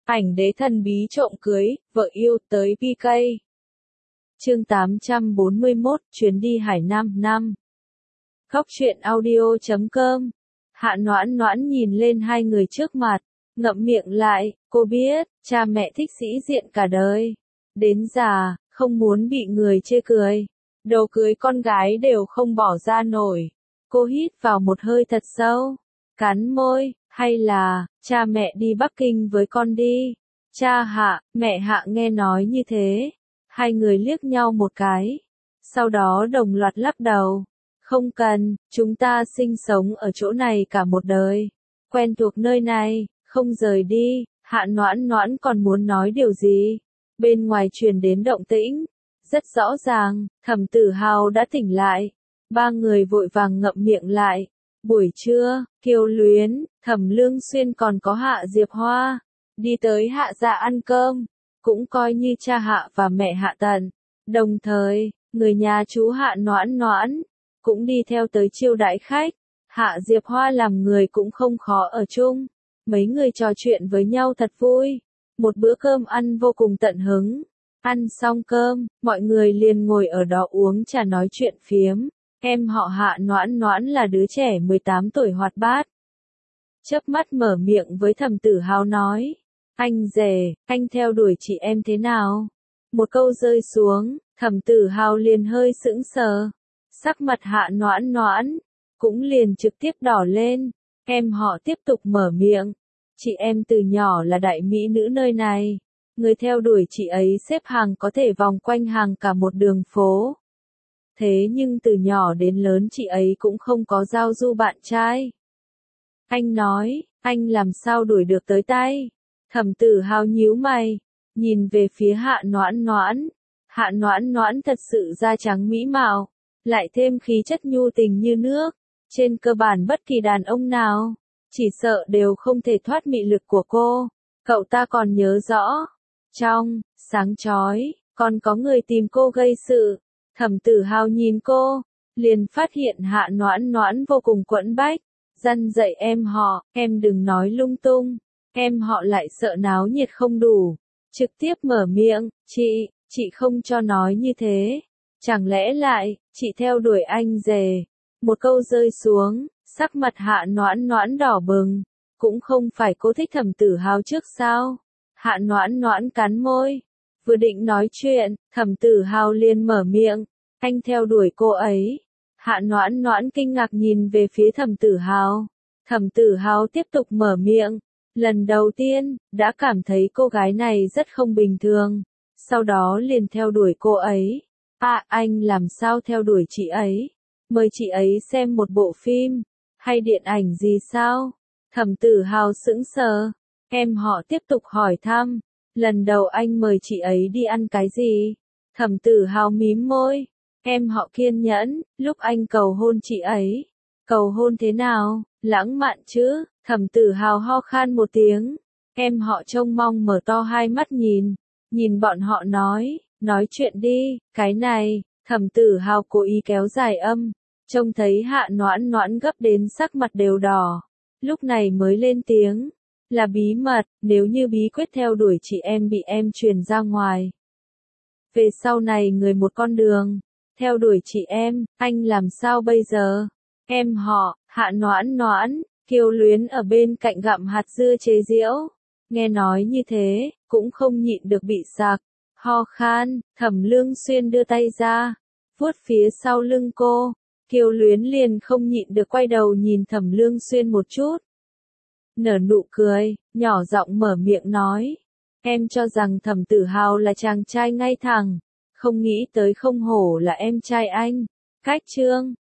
Ảnh đế thần bí trộm cưới, vợ yêu tới PK. Chương 841, chuyến đi Hải Nam 5. Góc truyện audio.com. Hạ Noãn Noãn nhìn lên hai người trước mặt, ngậm miệng lại, cô biết, cha mẹ thích sĩ diện cả đời. Đến già, không muốn bị người chê cười. Đồ cưới con gái đều không bỏ ra nổi. Cô hít vào một hơi thật sâu, cắn môi, hay là, cha mẹ đi Bắc Kinh với con đi. Cha Hạ, mẹ Hạ nghe nói như thế. Hai người liếc nhau một cái. Sau đó đồng loạt lắc đầu. Không cần, chúng ta sinh sống ở chỗ này cả một đời. Quen thuộc nơi này, không rời đi. Hạ Noãn Noãn còn muốn nói điều gì. Bên ngoài truyền đến động tĩnh. Rất rõ ràng, Thẩm Tử Hào đã tỉnh lại. Ba người vội vàng ngậm miệng lại. Buổi trưa, Kiều Luyến, Thẩm Lương Xuyên còn có Hạ Diệp Hoa. Đi tới Hạ gia ăn cơm. Cũng coi như cha Hạ và mẹ Hạ Tần. Đồng thời, người nhà chú Hạ Noãn Noãn cũng đi theo tới chiêu đãi khách. Hạ Diệp Hoa làm người cũng không khó ở chung. Mấy người trò chuyện với nhau thật vui. Một bữa cơm ăn vô cùng tận hứng. Ăn xong cơm, mọi người liền ngồi ở đó uống trà nói chuyện phiếm. Em họ Hạ Noãn Noãn là đứa trẻ 18 tuổi hoạt bát. Chớp mắt mở miệng với Thẩm Tử Hào nói. Anh rể, anh theo đuổi chị em thế nào? Một câu rơi xuống, Thẩm Tử Hào liền hơi sững sờ. Sắc mặt Hạ Noãn Noãn cũng liền trực tiếp đỏ lên. Em họ tiếp tục mở miệng. Chị em từ nhỏ là đại mỹ nữ nơi này. Người theo đuổi chị ấy xếp hàng có thể vòng quanh hàng cả một đường phố. Thế nhưng từ nhỏ đến lớn chị ấy cũng không có giao du bạn trai. Anh nói, anh làm sao đuổi được tới tay? Thẩm Tử Hào nhíu mày, nhìn về phía Hạ Noãn Noãn. Hạ Noãn Noãn thật sự da trắng mỹ mạo, lại thêm khí chất nhu tình như nước. Trên cơ bản bất kỳ đàn ông nào, chỉ sợ đều không thể thoát mị lực của cô. Cậu ta còn nhớ rõ, trong sáng chói, còn có người tìm cô gây sự. Thẩm Tử Hào nhìn cô, liền phát hiện Hạ Noãn Noãn vô cùng quẫn bách. Dăn dạy em họ, em đừng nói lung tung. Em họ lại sợ náo nhiệt không đủ. Trực tiếp mở miệng, chị không cho nói như thế. Chẳng lẽ lại, chị theo đuổi anh rể. Một câu rơi xuống, sắc mặt Hạ Noãn Noãn đỏ bừng. Cũng không phải cô thích Thẩm Tử Hào trước sao? Hạ Noãn Noãn cắn môi. Vừa định nói chuyện, Thẩm Tử Hào liền mở miệng. Anh theo đuổi cô ấy. Hạ Noãn Noãn kinh ngạc nhìn về phía Thẩm Tử Hào. Thẩm Tử Hào tiếp tục mở miệng. Lần đầu tiên, đã cảm thấy cô gái này rất không bình thường. Sau đó liền theo đuổi cô ấy. À, anh làm sao theo đuổi chị ấy? Mời chị ấy xem một bộ phim, hay điện ảnh gì sao? Thẩm Tử Hào sững sờ. Em họ tiếp tục hỏi thăm. Lần đầu anh mời chị ấy đi ăn cái gì? Thẩm Tử Hào mím môi. Em họ kiên nhẫn, lúc anh cầu hôn chị ấy. Cầu hôn thế nào? Lãng mạn chứ? Thẩm Tử Hào ho khan một tiếng. Em họ trông mong mở to hai mắt nhìn bọn họ nói chuyện đi, cái này. Thẩm Tử Hào cố ý kéo dài âm, trông thấy Hạ Noãn Noãn gấp đến sắc mặt đều đỏ. Lúc này mới lên tiếng, là bí mật, nếu như bí quyết theo đuổi chị em bị em truyền ra ngoài. Về sau này người một con đường, theo đuổi chị em, anh làm sao bây giờ? Em họ, Hạ Noãn Noãn, Kiều Luyến ở bên cạnh gặm hạt dưa chế giễu. Nghe nói như thế, cũng không nhịn được bị sặc. Ho khan, Thẩm Lương Xuyên đưa tay ra, vuốt phía sau lưng cô. Kiều Luyến liền không nhịn được quay đầu nhìn Thẩm Lương Xuyên một chút. Nở nụ cười, nhỏ giọng mở miệng nói. Em cho rằng Thẩm Tử Hào là chàng trai ngay thẳng. Không nghĩ tới không hổ là em trai anh. Cách chương